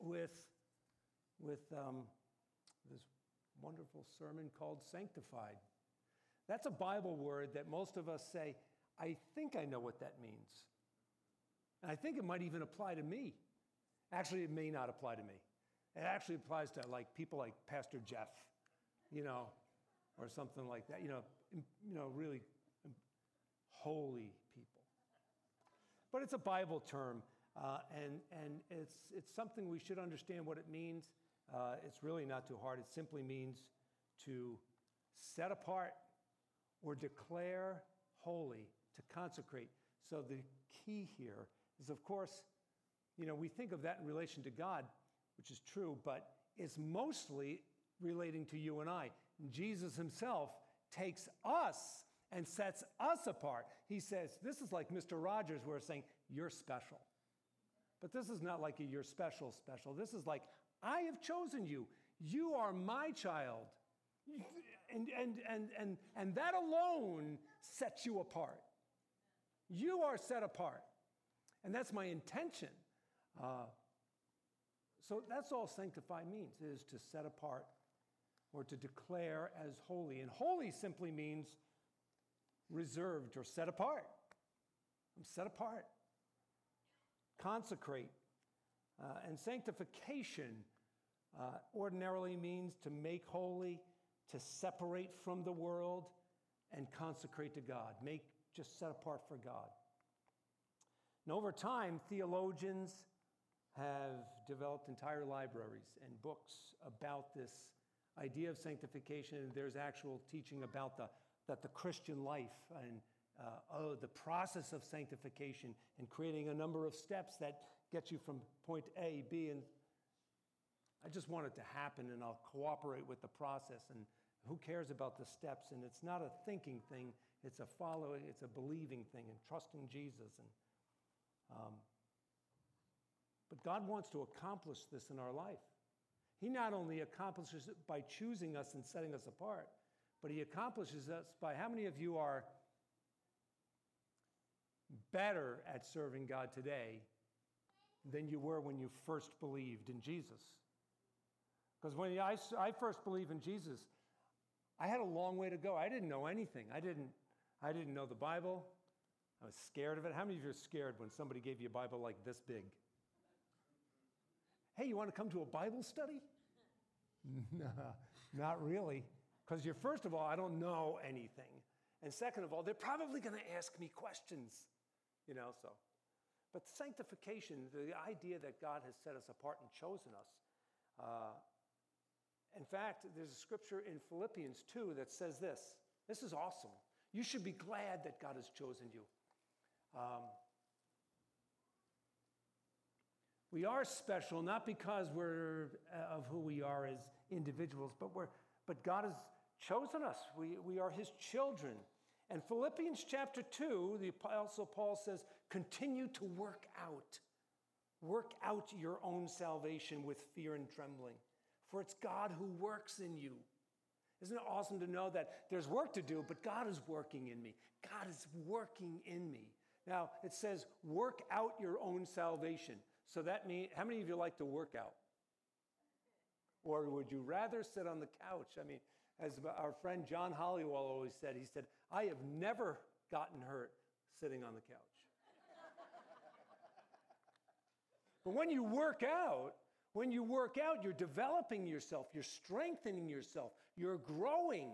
with this wonderful sermon called Sanctified. That's a Bible word that most of us say, I think I know what that means. And I think it might even apply to me. Actually, it may not apply to me. It actually applies to people like Pastor Jeff, or something like that, really holy people. But it's a Bible term, and it's something we should understand what it means. It's really not too hard. It simply means to set apart or declare holy, to consecrate. So the key here is, of course, we think of that in relation to God, which is true, but it's mostly relating to you and I. Jesus himself takes us and sets us apart. He says, this is like Mr. Rogers, where saying, you're special. But this is not like a you're special. This is like, I have chosen you. You are my child. And that alone sets you apart. You are set apart. And that's my intention. So that's all sanctify means, is to set apart or to declare as holy. And holy simply means reserved or set apart. I'm set apart. Consecrate. And sanctification ordinarily means to make holy, to separate from the world, and consecrate to God. Just set apart for God. And over time, theologians have developed entire libraries and books about this idea of sanctification, and there's actual teaching about the Christian life and the process of sanctification and creating a number of steps that get you from point A, B, and I just want it to happen, and I'll cooperate with the process, and who cares about the steps? And it's not a thinking thing, it's a following, it's a believing thing, and trusting Jesus. But God wants to accomplish this in our life. He not only accomplishes it by choosing us and setting us apart, but he accomplishes us by, how many of you are better at serving God today than you were when you first believed in Jesus? Because when I first believed in Jesus, I had a long way to go. I didn't know anything. I didn't know the Bible. I was scared of it. How many of you are scared when somebody gave you a Bible like this big? Hey, you want to come to a Bible study? No, not really. Because first of all, I don't know anything. And second of all, they're probably going to ask me questions, so. But sanctification, the idea that God has set us apart and chosen us. In fact, there's a scripture in Philippians 2 that says this. This is awesome. You should be glad that God has chosen you. We are special not because we're of who we are as individuals, but God has chosen us. We are his children. And Philippians chapter 2, the Apostle Paul says, continue to work out your own salvation with fear and trembling, for it's God who works in you. Isn't it awesome to know that there's work to do, but God is working in me. God is working in me. Now, it says, work out your own salvation. So that means, how many of you like to work out? Or would you rather sit on the couch? I mean, as our friend John Hollywell always said, he said, I have never gotten hurt sitting on the couch. But when you work out, you're developing yourself, you're strengthening yourself, you're growing.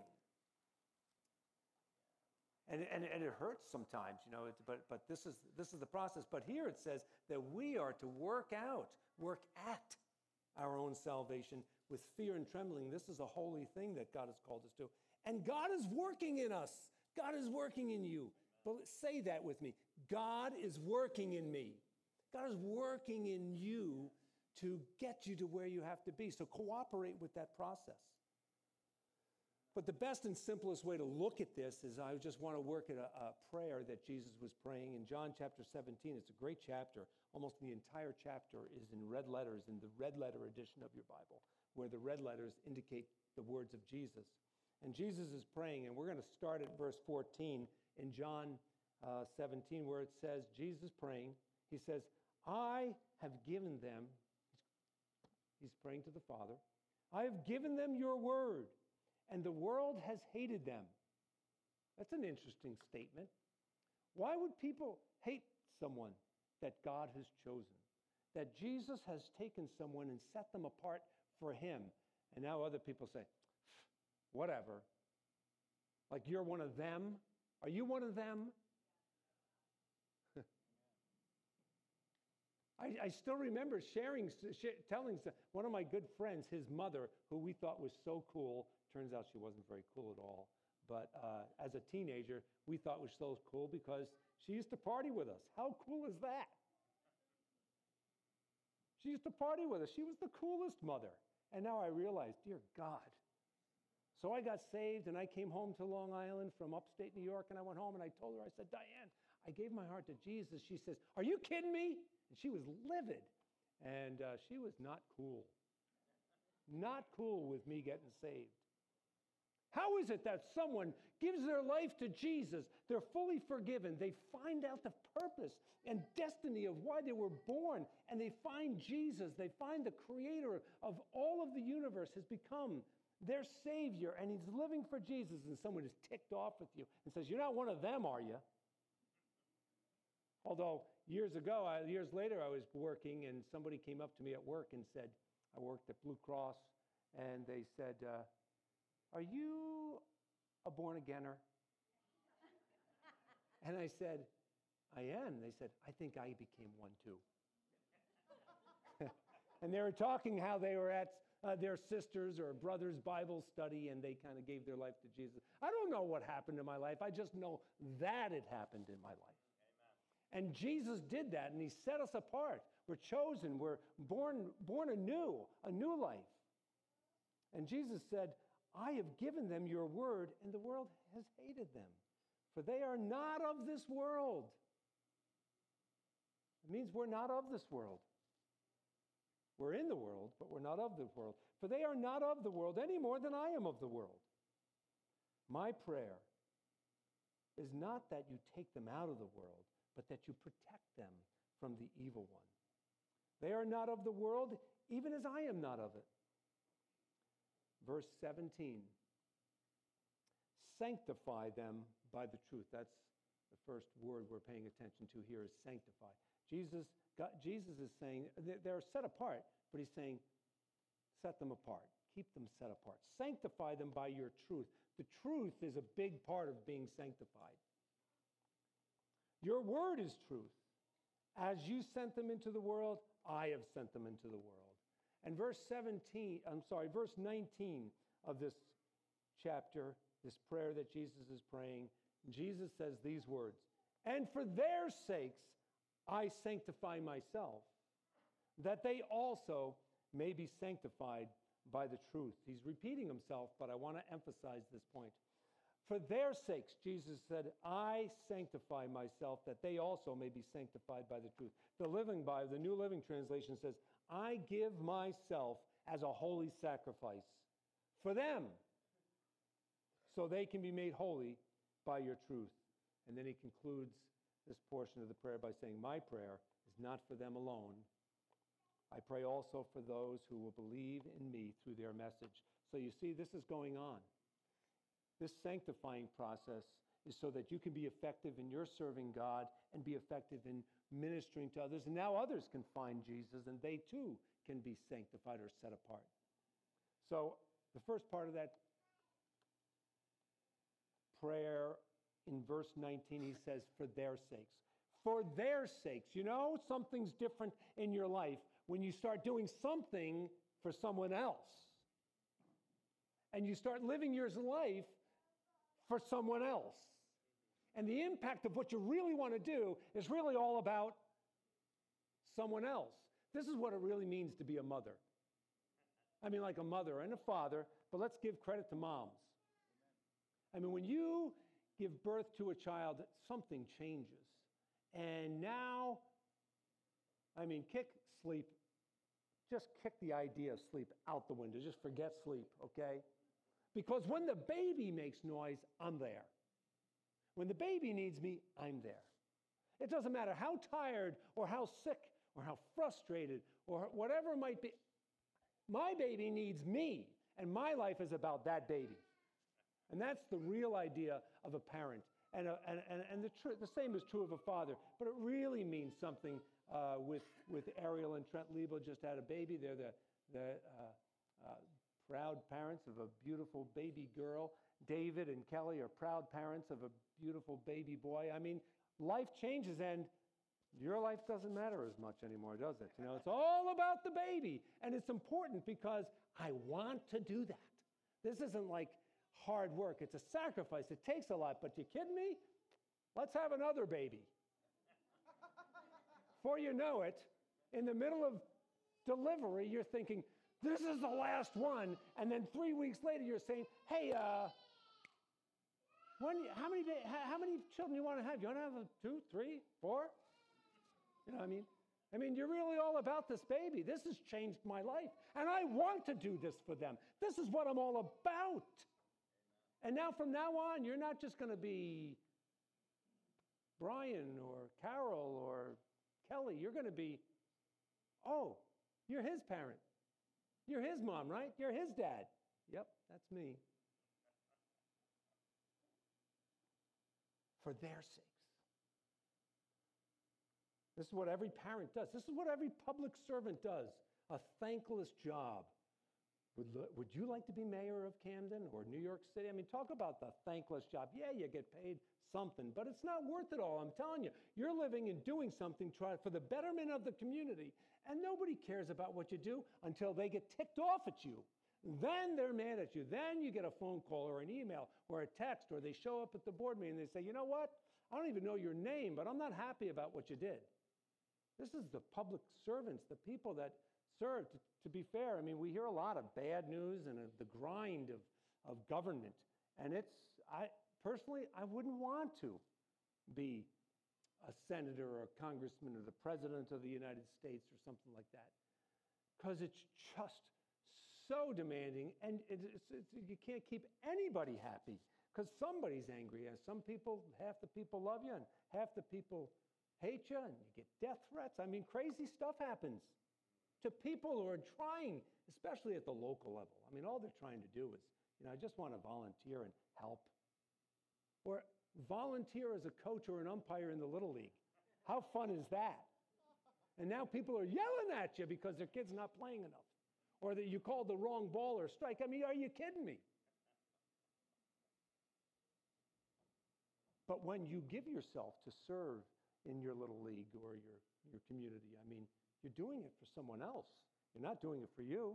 And it hurts sometimes, but this is the process. But here it says that we are to work at our own salvation with fear and trembling. This is a holy thing that God has called us to. And God is working in us. God is working in you. But say that with me. God is working in me. God is working in you to get you to where you have to be. So cooperate with that process. But the best and simplest way to look at this is I just want to work at a prayer that Jesus was praying in John chapter 17. It's a great chapter. Almost the entire chapter is in red letters in the red letter edition of your Bible, where the red letters indicate the words of Jesus. And Jesus is praying, and we're going to start at verse 14 in John 17, where it says, Jesus praying, he says, I have given them, He's praying to the Father. I have given them your word, and the world has hated them. That's an interesting statement. Why would people hate someone that God has chosen? That Jesus has taken someone and set them apart for him. And now other people say, whatever. Like you're one of them? Are you one of them? I still remember telling one of my good friends, his mother, who we thought was so cool. Turns out she wasn't very cool at all. But as a teenager, we thought was so cool because she used to party with us. How cool is that? She used to party with us. She was the coolest mother. And now I realize, dear God. So I got saved and I came home to Long Island from upstate New York, and I went home and I told her, I said, Diane, I gave my heart to Jesus. She says, are you kidding me? And she was livid. And she was not cool. Not cool with me getting saved. How is it that someone gives their life to Jesus, they're fully forgiven, they find out the purpose and destiny of why they were born, and they find Jesus, they find the creator of all of the universe has become their savior, and he's living for Jesus, and someone is ticked off with you and says, you're not one of them, are you? Although years later, I was working, and somebody came up to me at work and said, I worked at Blue Cross, and they said, are you a born-againer? And I said, I am. They said, I think I became one too. And they were talking how they were at their sister's or brother's Bible study, and they kind of gave their life to Jesus. I don't know what happened in my life. I just know that it happened in my life. Amen. And Jesus did that, and he set us apart. We're chosen. We're born anew, a new life. And Jesus said, I have given them your word, and the world has hated them, for they are not of this world. It means we're not of this world. We're in the world, but we're not of the world. For they are not of the world any more than I am of the world. My prayer is not that you take them out of the world, but that you protect them from the evil one. They are not of the world, even as I am not of it. Verse 17, sanctify them by the truth. That's the first word we're paying attention to here is sanctify. Jesus is saying, they're set apart, but he's saying, set them apart. Keep them set apart. Sanctify them by your truth. The truth is a big part of being sanctified. Your word is truth. As you sent them into the world, I have sent them into the world. And verse 19 of this chapter, this prayer that Jesus is praying, Jesus says these words, and for their sakes I sanctify myself, that they also may be sanctified by the truth. He's repeating himself, but I want to emphasize this point. For their sakes, Jesus said, I sanctify myself, that they also may be sanctified by the truth. The New Living Translation says, I give myself as a holy sacrifice for them, so they can be made holy by your truth. And then he concludes this portion of the prayer by saying, my prayer is not for them alone. I pray also for those who will believe in me through their message. So you see, this is going on. This sanctifying process is so that you can be effective in your serving God and be effective in ministering to others. And now others can find Jesus, and they too can be sanctified or set apart. So the first part of that prayer in verse 19, he says, for their sakes. For their sakes. You know, something's different in your life when you start doing something for someone else. And you start living your life for someone else. And the impact of what you really want to do is really all about someone else. This is what it really means to be a mother. I mean, like a mother and a father, but let's give credit to moms. I mean, when you give birth to a child, something changes. And now, I mean, just kick the idea of sleep out the window. Just forget sleep, okay? Because when the baby makes noise, I'm there. When the baby needs me, I'm there. It doesn't matter how tired or how sick or how frustrated or whatever it might be. My baby needs me, and my life is about that baby. And that's the real idea of a parent. And the same is true of a father. But it really means something with Ariel and Trent Lebo just had a baby. They're the proud parents of a beautiful baby girl. David and Kelly are proud parents of a beautiful baby boy. I mean, life changes, and your life doesn't matter as much anymore, does it? You know, it's all about the baby. And it's important because I want to do that. This isn't like hard work. It's a sacrifice. It takes a lot. But you kidding me? Let's have another baby. Before you know it, in the middle of delivery, you're thinking, this is the last one. And then 3 weeks later, you're saying, hey, how many children do you want to have? You want to have 2, 3, 4? You know what I mean? I mean, you're really all about this baby. This has changed my life. And I want to do this for them. This is what I'm all about. And now, from now on, you're not just going to be Brian or Carol or Kelly. You're going to be, oh, you're his parent. You're his mom, right? You're his dad. Yep, that's me. For their sakes. This is what every parent does. This is what every public servant does. A thankless job. Would you like to be mayor of Camden or New York City? I mean, talk about the thankless job. Yeah, you get paid something, but it's not worth it all. I'm telling you, you're living and doing something for the betterment of the community, and nobody cares about what you do until they get ticked off at you. Then they're mad at you. Then you get a phone call or an email or a text, or they show up at the board meeting and they say, you know what? I don't even know your name, but I'm not happy about what you did. This is the public servants, the people that serve. To be fair, I mean, we hear a lot of bad news and the grind of government. And personally, I wouldn't want to be a senator or a congressman or the president of the United States or something like that. Because it's just so demanding, and you can't keep anybody happy because somebody's angry. And some people, half the people love you and half the people hate you, and you get death threats. I mean, crazy stuff happens to people who are trying, especially at the local level. I mean, all they're trying to do is, I just want to volunteer and help. Or volunteer as a coach or an umpire in the Little League. How fun is that? And now people are yelling at you because their kid's not playing enough. Or that you called the wrong ball or strike. I mean, are you kidding me? But when you give yourself to serve in your little league or your community, I mean, you're doing it for someone else. You're not doing it for you.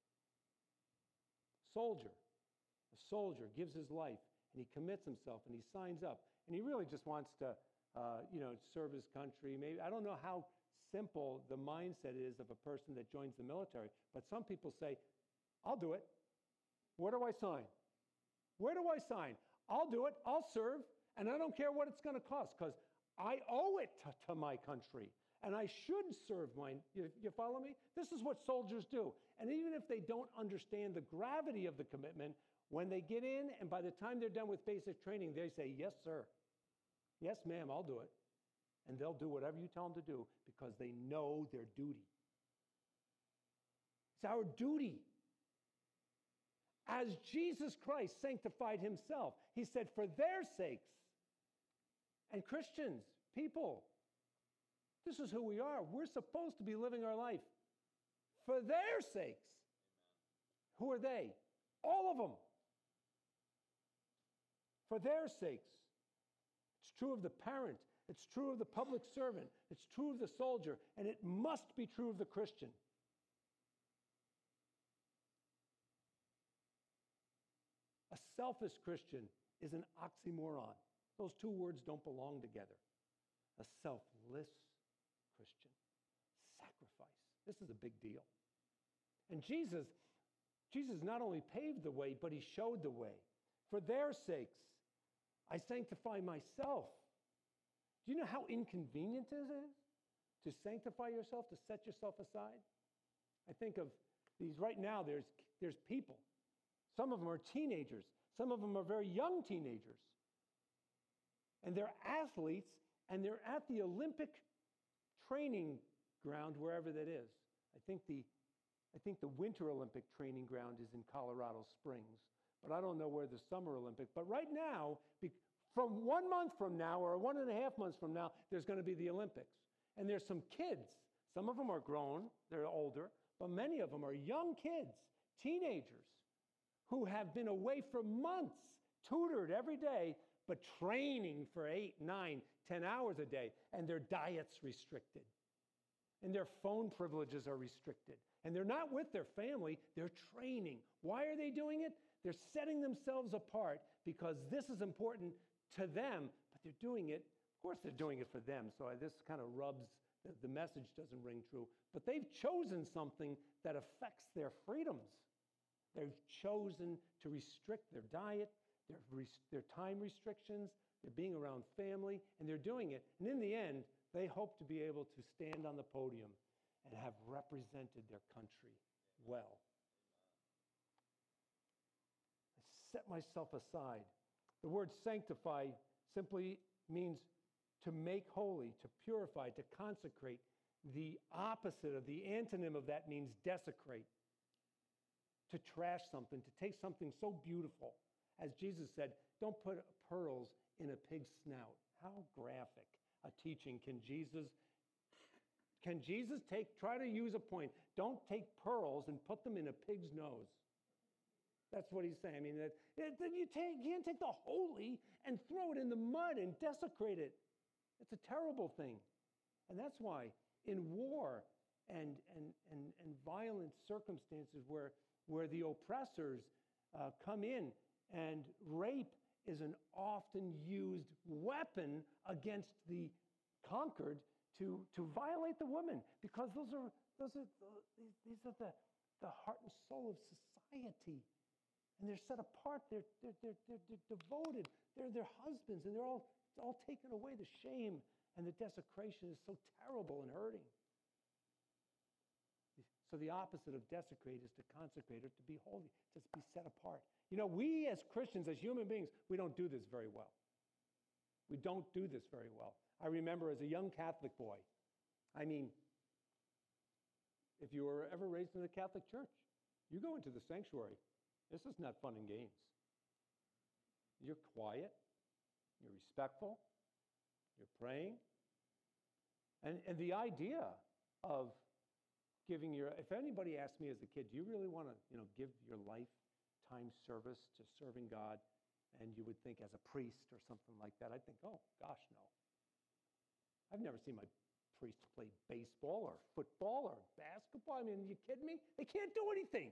A soldier gives his life and he commits himself and he signs up and he really just wants to, serve his country. Maybe I don't know how simple the mindset is of a person that joins the military, but some people say, I'll do it. Where do I sign? Where do I sign? I'll do it. I'll serve, and I don't care what it's going to cost because I owe it to my country, and I should serve mine. You follow me? This is what soldiers do. And even if they don't understand the gravity of the commitment, when they get in and by the time they're done with basic training, they say, yes, sir. Yes, ma'am, I'll do it. And they'll do whatever you tell them to do because they know their duty. It's our duty. As Jesus Christ sanctified himself, he said, for their sakes. And Christians, people, this is who we are. We're supposed to be living our life for their sakes. Amen. Who are they? All of them. For their sakes. It's true of the parent. It's true of the public servant. It's true of the soldier. And it must be true of the Christian. A selfish Christian is an oxymoron. Those two words don't belong together. A selfless Christian. Sacrifice. This is a big deal. And Jesus not only paved the way, but he showed the way. For their sakes, I sanctify myself. Do you know how inconvenient it is to sanctify yourself, to set yourself aside? I think of these right now, there's people. Some of them are teenagers. Some of them are very young teenagers. And they're athletes, and they're at the Olympic training ground, wherever that is. I I think the Winter Olympic training ground is in Colorado Springs, but I don't know where the Summer Olympic. But right now, from 1 month from now or 1.5 months from now, there's going to be the Olympics. And there's some kids. Some of them are grown, they're older, but many of them are young kids, teenagers, who have been away for months, tutored every day, but training for 8, 9, 10 hours a day, and their diet's restricted. And their phone privileges are restricted. And they're not with their family, they're training. Why are they doing it? They're setting themselves apart because this is important to them, but they're doing it, of course they're doing it for them, so this kind of rubs, the message doesn't ring true, but they've chosen something that affects their freedoms. They've chosen to restrict their diet, their time restrictions, they're being around family, and they're doing it. And in the end, they hope to be able to stand on the podium and have represented their country well. I set myself aside. The word sanctify simply means to make holy, to purify, to consecrate. The opposite of the antonym of that means desecrate, to trash something, to take something so beautiful. As Jesus said, don't put pearls in a pig's snout. How graphic a teaching. Can Jesus try to use a point? Don't take pearls and put them in a pig's nose. That's what he's saying. I mean, you can't take the holy and throw it in the mud and desecrate it. It's a terrible thing. And that's why in war and violent circumstances where the oppressors come in, and rape is an often used weapon against the conquered to violate the woman, because these are the heart and soul of society. And they're set apart, they're devoted, they're their husbands, and they're all taken away. The shame and the desecration is so terrible and hurting. So the opposite of desecrate is to consecrate, or to be holy, to be set apart. You know, we as Christians, as human beings, we don't do this very well. We don't do this very well. I remember as a young Catholic boy, I mean, if you were ever raised in a Catholic church, you go into the sanctuary. This is not fun and games. You're quiet, you're respectful, you're praying. And the idea of giving if anybody asked me as a kid, do you really want to, give your lifetime service to serving God? And you would think as a priest or something like that, I'd think, oh, gosh, no. I've never seen my priest play baseball or football or basketball. I mean, are you kidding me? They can't do anything.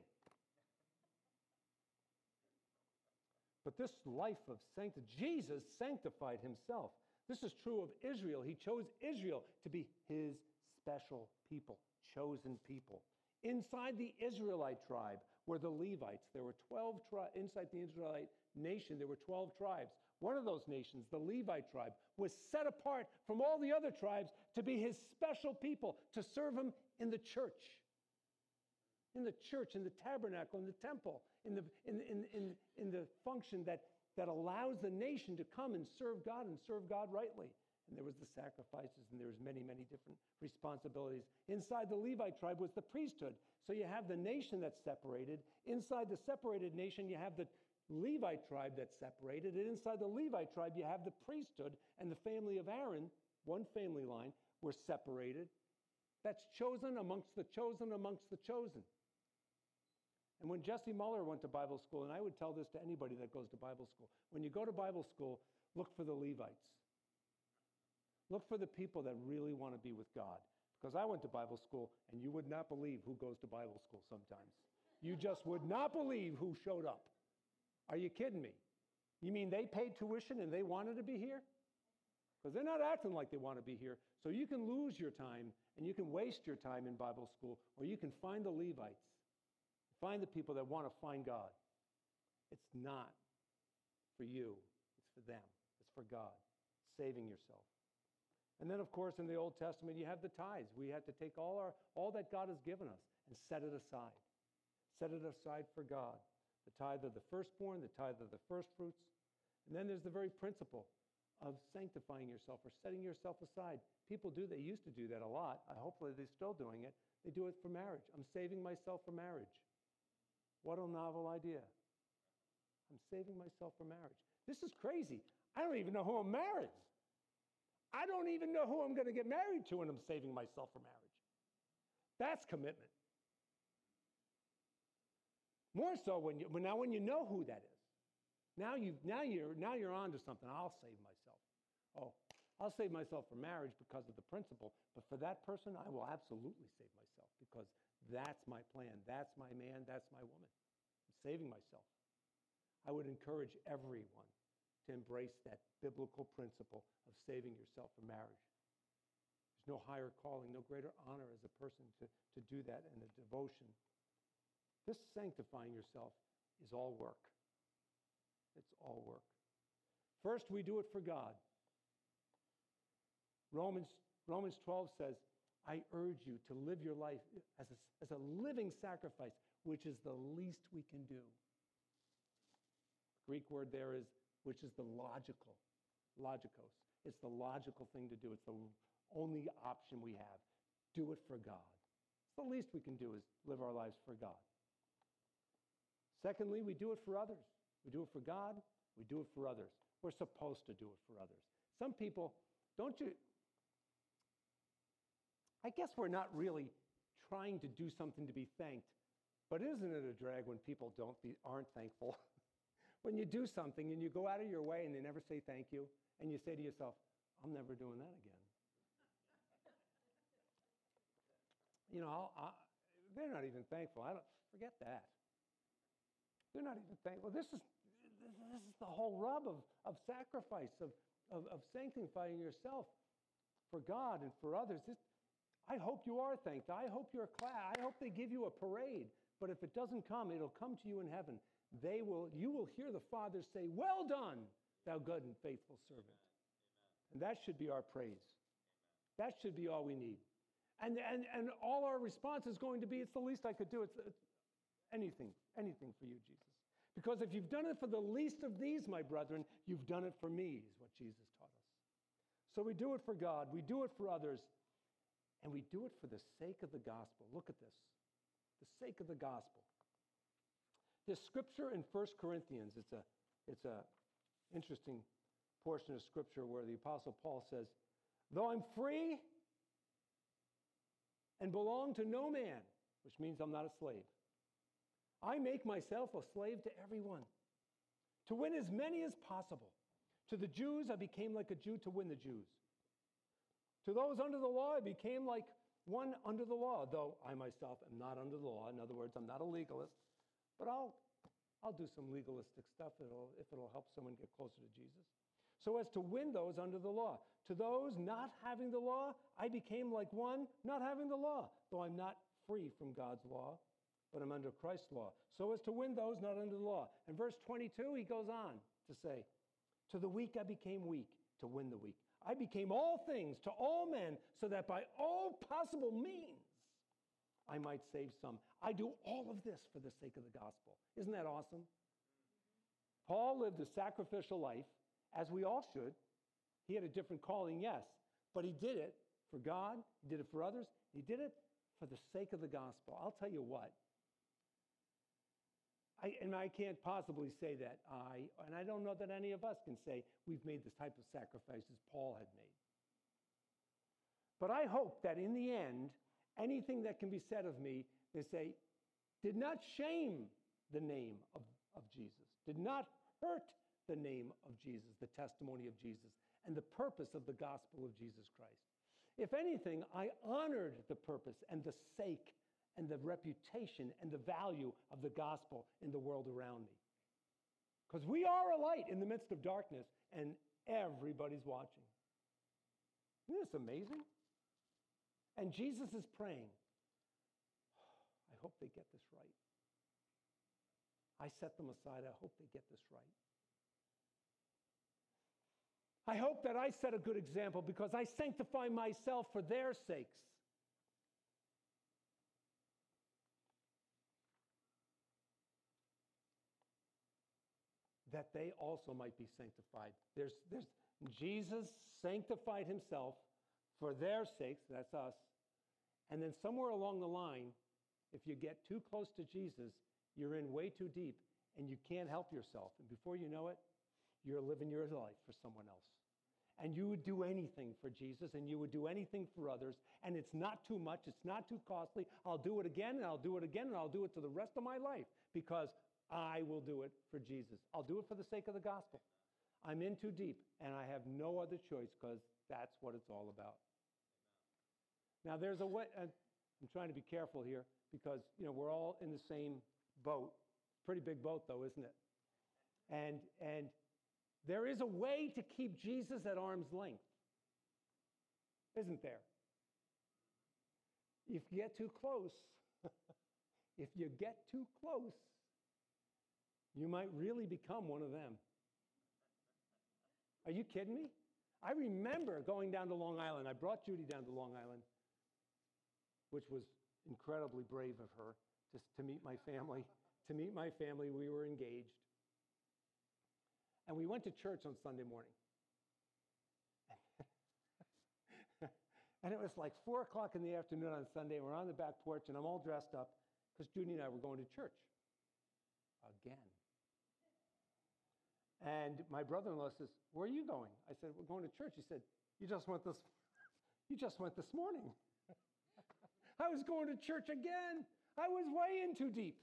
But this life of sanctity, Jesus sanctified himself. This is true of Israel. He chose Israel to be his special people, chosen people. Inside the Israelite tribe were the Levites. There were 12 tribes. Inside the Israelite nation, there were 12 tribes. One of those nations, the Levite tribe, was set apart from all the other tribes to be his special people, to serve him in the church. In the church, in the tabernacle, in the temple, in the function that allows the nation to come and serve God rightly. And there was the sacrifices, and there was many, many different responsibilities. Inside the Levite tribe was the priesthood. So you have the nation that's separated. Inside the separated nation, you have the Levite tribe that's separated. And inside the Levite tribe, you have the priesthood, and the family of Aaron, one family line, were separated. That's chosen amongst the chosen amongst the chosen. And when Jesse Muller went to Bible school, and I would tell this to anybody that goes to Bible school, when you go to Bible school, look for the Levites. Look for the people that really want to be with God. Because I went to Bible school, and you would not believe who goes to Bible school sometimes. You just would not believe who showed up. Are you kidding me? You mean they paid tuition and they wanted to be here? Because they're not acting like they want to be here. So you can lose your time, and you can waste your time in Bible school, or you can find the Levites. Find the people that want to find God. It's not for you. It's for them. It's for God. Saving yourself. And then, of course, in the Old Testament, you have the tithes. We have to take all that God has given us and set it aside. Set it aside for God. The tithe of the firstborn, the tithe of the first fruits. And then there's the very principle of sanctifying yourself or setting yourself aside. People do. They used to do that a lot. Hopefully they're still doing it. They do it for marriage. I'm saving myself for marriage. What a novel idea. I'm saving myself for marriage. This is crazy. I don't even know who I'm marrying. I don't even know who I'm going to get married to, and I'm saving myself for marriage. That's commitment. More so when you know who that is. Now you're on to something. I'll save myself. Oh, I'll save myself for marriage because of the principle, but for that person, I will absolutely save myself because that's my plan. That's my man. That's my woman. I'm saving myself. I would encourage everyone to embrace that biblical principle of saving yourself for marriage. There's no higher calling, no greater honor as a person to do that in a devotion. This sanctifying yourself is all work. It's all work. First, we do it for God. Romans 12 says, I urge you to live your life as a living sacrifice, which is the least we can do. The Greek word there is, which is the logikos. It's the logical thing to do. It's the only option we have. Do it for God. It's the least we can do is live our lives for God. Secondly, we do it for others. We do it for God. We do it for others. We're supposed to do it for others. Some people, I guess we're not really trying to do something to be thanked, but isn't it a drag when people aren't thankful? When you do something and you go out of your way and they never say thank you, and you say to yourself, I'm never doing that again. They're not even thankful. Forget that. They're not even thankful. This is the whole rub of sacrifice, of sanctifying yourself for God and for others. I hope you are thanked. I hope you're glad. I hope they give you a parade. But if it doesn't come, it'll come to you in heaven. You will hear the Father say, well done, thou good and faithful servant. Amen. And that should be our praise. Amen. That should be all we need. And all our response is going to be, it's the least I could do. It's anything for you, Jesus. Because if you've done it for the least of these, my brethren, you've done it for me, is what Jesus taught us. So we do it for God, we do it for others, and we do it for the sake of the gospel. Look at this. The sake of the gospel. This scripture in 1 Corinthians, it's a interesting portion of scripture where the Apostle Paul says, though I'm free and belong to no man, which means I'm not a slave, I make myself a slave to everyone, to win as many as possible. To the Jews, I became like a Jew to win the Jews. To those under the law, I became like one under the law, though I myself am not under the law. In other words, I'm not a legalist, but I'll do some legalistic stuff if it'll help someone get closer to Jesus. So as to win those under the law. To those not having the law, I became like one not having the law, though I'm not free from God's law, but I'm under Christ's law. So as to win those not under the law. In verse 22, he goes on to say, to the weak I became weak to win the weak. I became all things to all men so that by all possible means I might save some. I do all of this for the sake of the gospel. Isn't that awesome? Paul lived a sacrificial life, as we all should. He had a different calling, yes, but he did it for God. He did it for others. He did it for the sake of the gospel. I'll tell you what. I can't possibly say that and I don't know that any of us can say we've made the type of sacrifices Paul had made. But I hope that in the end, anything that can be said of me, they say, did not shame the name of Jesus, did not hurt the name of Jesus, the testimony of Jesus, and the purpose of the gospel of Jesus Christ. If anything, I honored the purpose and the sake and the reputation and the value of the gospel in the world around me. Because we are a light in the midst of darkness, and everybody's watching. Isn't this amazing? And Jesus is praying, I hope they get this right. I set them aside. I hope they get this right. I hope that I set a good example because I sanctify myself for their sakes. That they also might be sanctified. Jesus sanctified himself for their sakes, that's us, And then somewhere along the line, if you get too close to Jesus, you're in way too deep and you can't help yourself. And before you know it, you're living your life for someone else. And you would do anything for Jesus, and you would do anything for others, and it's not too much, it's not too costly. I'll do it again, and I'll do it again, and I'll do it to the rest of my life because I will do it for Jesus. I'll do it for the sake of the gospel. I'm in too deep, and I have no other choice because that's what it's all about. Now, there's a way, I'm trying to be careful here because, we're all in the same boat. Pretty big boat, though, isn't it? And there is a way to keep Jesus at arm's length, isn't there? If you get too close, you might really become one of them. Are you kidding me? I remember going down to Long Island. I brought Judy down to Long Island, which was incredibly brave of her, just to meet my family. We were engaged. And we went to church on Sunday morning. And it was like 4 o'clock in the afternoon on Sunday. We're on the back porch, and I'm all dressed up because Judy and I were going to church again. And my brother-in-law says, "Where are you going?" I said, "We're going to church." He said, You just went this morning." I was going to church again. I was way in too deep.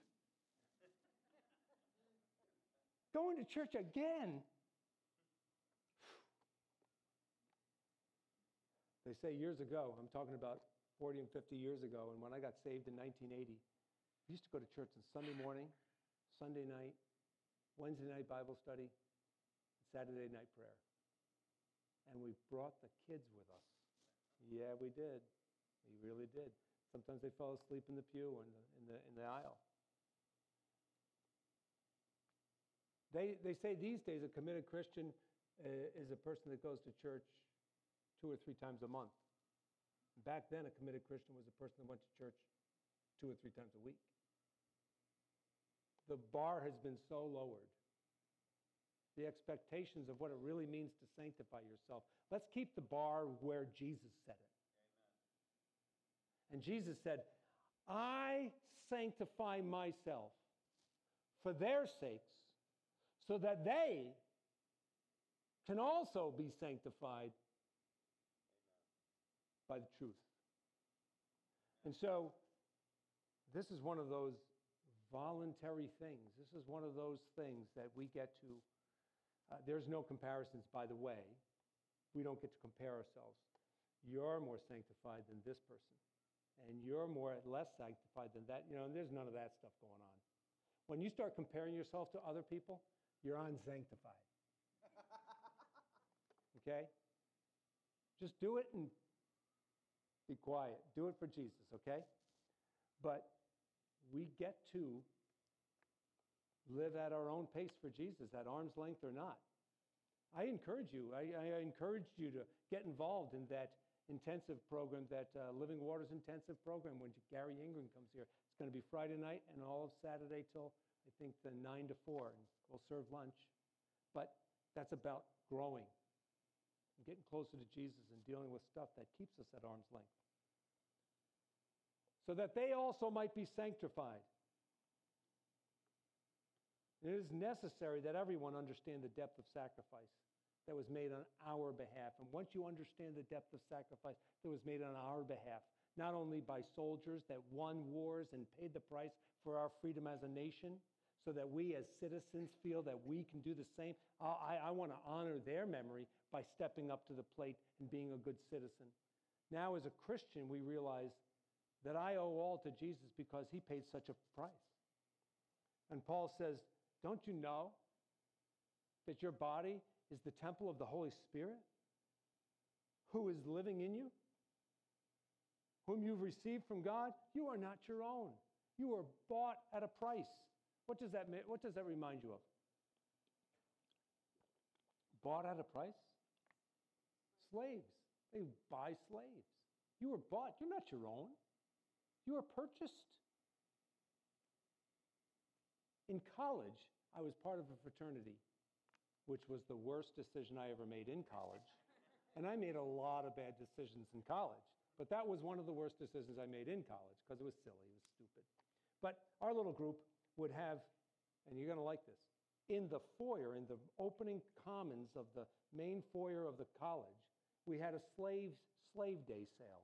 Going to church again. They say years ago, I'm talking about 40 and 50 years ago, and when I got saved in 1980, we used to go to church on Sunday morning, Sunday night, Wednesday night Bible study, and Saturday night prayer. And we brought the kids with us. Yeah, we did. We really did. Sometimes they fell asleep in the pew or in the aisle. They say these days a committed Christian is a person that goes to church 2 or 3 times a month. Back then, a committed Christian was a person that went to church 2 or 3 times a week. The bar has been so lowered. The expectations of what it really means to sanctify yourself. Let's keep the bar where Jesus set it. Amen. And Jesus said, "I sanctify myself for their sakes, so that they can also be sanctified by the truth." And so, this is one of those voluntary things. This is one of those things that we get to. There's no comparisons, by the way. We don't get to compare ourselves. You're more sanctified than this person. And you're less sanctified than that. And there's none of that stuff going on. When you start comparing yourself to other people, you're unsanctified. Okay? Just do it and be quiet. Do it for Jesus, okay? But we get to live at our own pace for Jesus, at arm's length or not. I encourage you. I encouraged you to get involved in that intensive program, that Living Waters intensive program when Gary Ingram comes here. It's going to be Friday night and all of Saturday till, I think, the 9 to 4. And we'll serve lunch. But that's about growing and getting closer to Jesus and dealing with stuff that keeps us at arm's length. So that they also might be sanctified. It is necessary that everyone understand the depth of sacrifice that was made on our behalf. And once you understand the depth of sacrifice that was made on our behalf, not only by soldiers that won wars and paid the price for our freedom as a nation, so that we as citizens feel that we can do the same. I want to honor their memory by stepping up to the plate and being a good citizen. Now, as a Christian, we realize that I owe all to Jesus because he paid such a price. And Paul says, don't you know that your body is the temple of the Holy Spirit who is living in you, whom you've received from God? You are not your own. You are bought at a price. What does that remind you of? Bought at a price? Slaves. They buy slaves. You were bought. You're not your own. You were purchased. In college, I was part of a fraternity, which was the worst decision I ever made in college. And I made a lot of bad decisions in college. But that was one of the worst decisions I made in college because it was silly, it was stupid. But our little group would have, and you're going to like this, in the foyer, in the opening commons of the main foyer of the college, we had a slave day sale.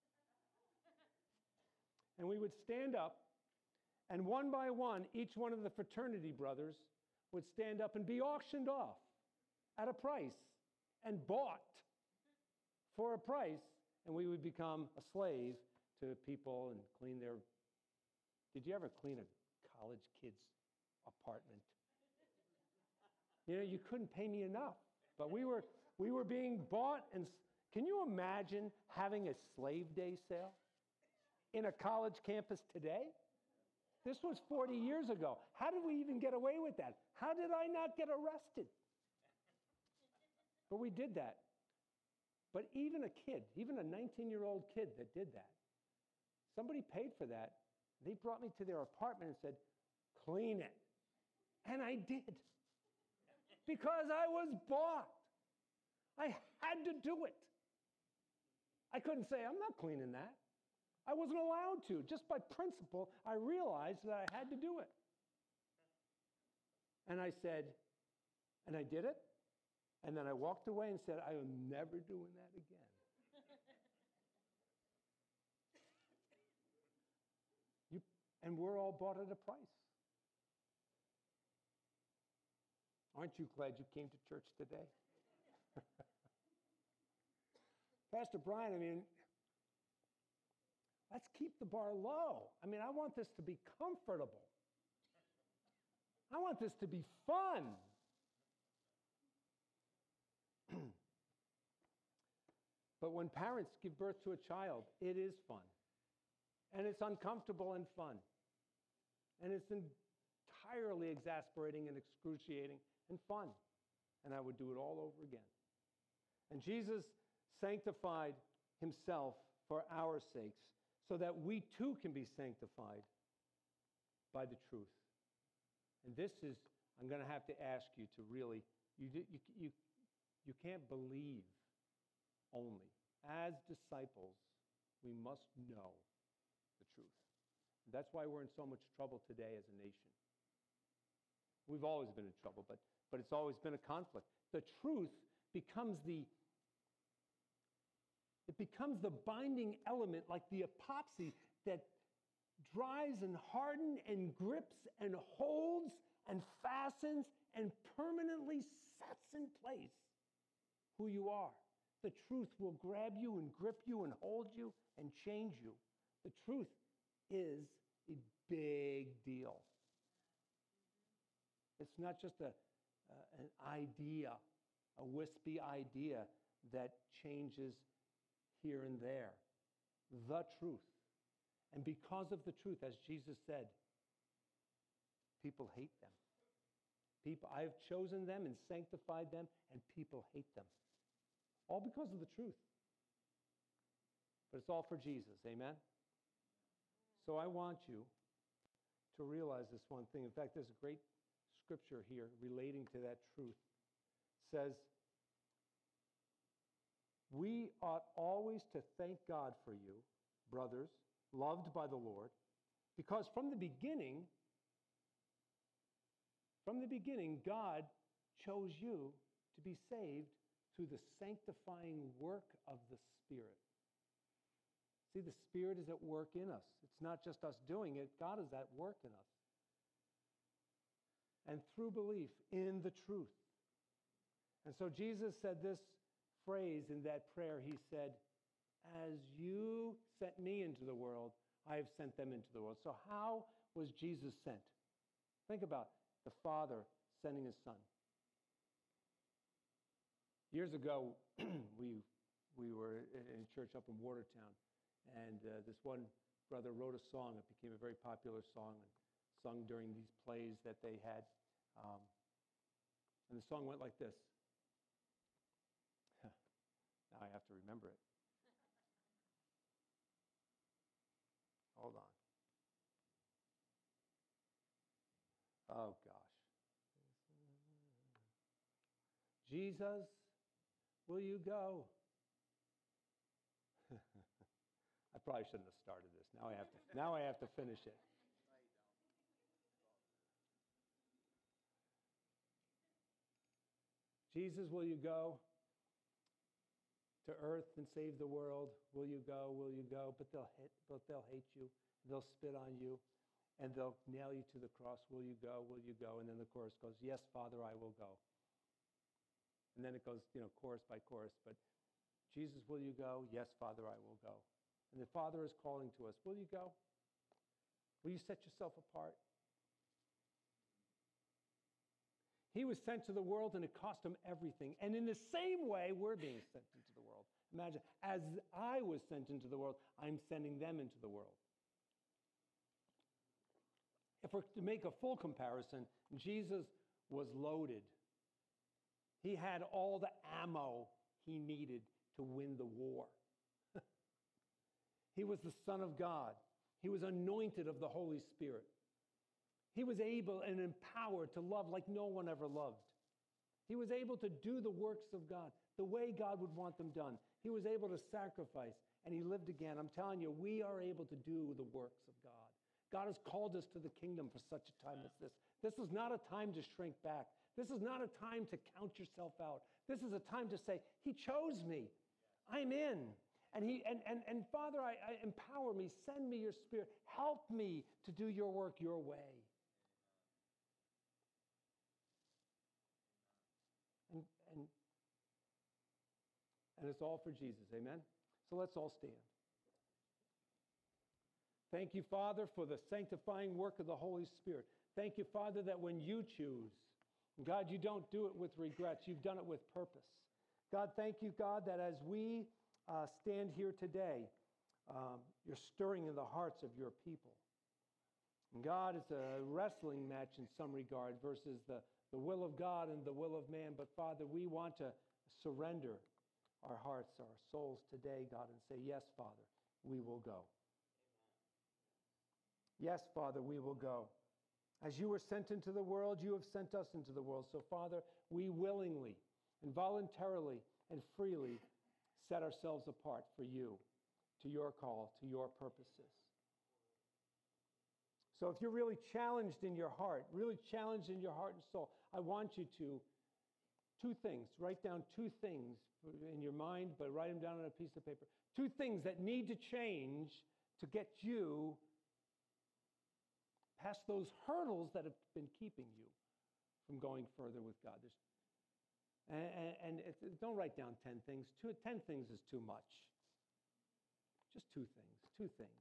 And we would stand up, and one by one, each one of the fraternity brothers would stand up and be auctioned off at a price and bought for a price, and we would become a slave to people and clean their... Did you ever clean a college kid's apartment? You know, you couldn't pay me enough, but we were being bought, and can you imagine having a slave day sale in a college campus today? This was 40 years ago. How did we even get away with that? How did I not get arrested? But we did that. But even a kid, even a 19-year-old kid that did that, somebody paid for that. They brought me to their apartment and said, clean it. And I did. Because I was bought. I had to do it. I couldn't say, I'm not cleaning that. I wasn't allowed to. Just by principle, I realized that I had to do it. And I said, and I did it. And then I walked away and said, I am never doing that again. And we're all bought at a price. Aren't you glad you came to church today? Pastor Brian, I mean, let's keep the bar low. I mean, I want this to be comfortable. I want this to be fun. But when parents give birth to a child, it is fun. And it's uncomfortable and fun. And it's entirely exasperating and excruciating and fun. And I would do it all over again. And Jesus sanctified himself for our sakes so that we too can be sanctified by the truth. And this is, I'm going to have to ask you to really, you can't believe only. As disciples, we must know the truth. That's why we're in so much trouble today as a nation. We've always been in trouble, but it's always been a conflict. The truth becomes the binding element, like the epoxy that dries and hardens and grips and holds and fastens and permanently sets in place who you are. The truth will grab you and grip you and hold you and change you. The truth is a big deal. It's not just an idea, a wispy idea that changes here and there. The truth. And because of the truth, as Jesus said, people hate them. I have chosen them and sanctified them, and people hate them. All because of the truth. But it's all for Jesus, amen? So I want you to realize this one thing. In fact, there's a great scripture here relating to that truth. It says, we ought always to thank God for you, brothers, loved by the Lord, because from the beginning, God chose you to be saved through the sanctifying work of the Spirit. See, the Spirit is at work in us. It's not just us doing it. God is at work in us. And through belief in the truth. And so Jesus said this phrase in that prayer. He said, as you sent me into the world, I have sent them into the world. So how was Jesus sent? Think about the Father sending his Son. Years ago, we were in a church up in Watertown, and this one brother wrote a song. It became a very popular song and sung during these plays that they had. And the song went like this. Now I have to remember it. Hold on. Oh, gosh. Jesus, will you go? probably shouldn't have started this. Now I have to finish it. Jesus, will you go to earth and save the world? Will you go? Will you go? But they'll hate you. They'll spit on you, and they'll nail you to the cross. Will you go? Will you go? And then the chorus goes, yes, Father, I will go. And then it goes, chorus by chorus. But Jesus, will you go? Yes, Father, I will go. And the Father is calling to us. Will you go? Will you set yourself apart? He was sent to the world, and it cost him everything. And in the same way, we're being sent into the world. Imagine, as I was sent into the world, I'm sending them into the world. If we're to make a full comparison, Jesus was loaded. He had all the ammo he needed to win the war. He was the Son of God. He was anointed of the Holy Spirit. He was able and empowered to love like no one ever loved. He was able to do the works of God the way God would want them done. He was able to sacrifice, and he lived again. I'm telling you, we are able to do the works of God. God has called us to the kingdom for such a time as this. This is not a time to shrink back. This is not a time to count yourself out. This is a time to say, he chose me. I'm in. And Father, I empower me. Send me your Spirit. Help me to do your work your way. And it's all for Jesus. Amen? So let's all stand. Thank you, Father, for the sanctifying work of the Holy Spirit. Thank you, Father, that when you choose, God, you don't do it with regrets. You've done it with purpose. God, thank you, God, that as we stand here today, you're stirring in the hearts of your people. And God, it's a wrestling match in some regard versus the will of God and the will of man. But Father, we want to surrender our hearts, our souls today, God, and say, yes, Father, we will go. Yes, Father, we will go. As you were sent into the world, you have sent us into the world. So, Father, we willingly and voluntarily and freely set ourselves apart for you, to your call, to your purposes. So if you're really challenged in your heart, really challenged in your heart and soul, I want you to, write down two things in your mind, but write them down on a piece of paper. Two things that need to change to get you past those hurdles that have been keeping you from going further with God. Don't write down 10 things. 10 things is too much. Just two things.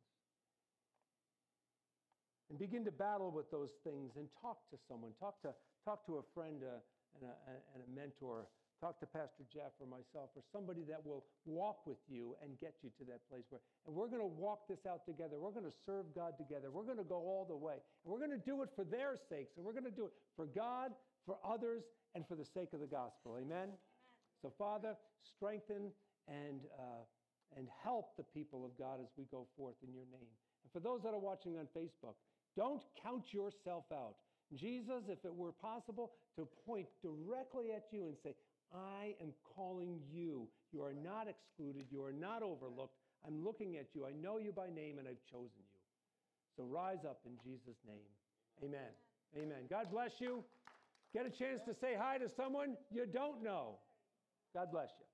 And begin to battle with those things and talk to someone. Talk to a friend and a mentor. Talk to Pastor Jeff or myself or somebody that will walk with you and get you to that place and we're going to walk this out together. We're going to serve God together. We're going to go all the way. And we're going to do it for their sakes. And we're going to do it for God, for others, and for the sake of the gospel. Amen? So, Father, strengthen and help the people of God as we go forth in your name. And for those that are watching on Facebook, don't count yourself out. Jesus, if it were possible, to point directly at you and say, I am calling you. You are not excluded. You are not overlooked. I'm looking at you. I know you by name, and I've chosen you. So rise up in Jesus' name. Amen. Amen. God bless you. Get a chance to say hi to someone you don't know. God bless you.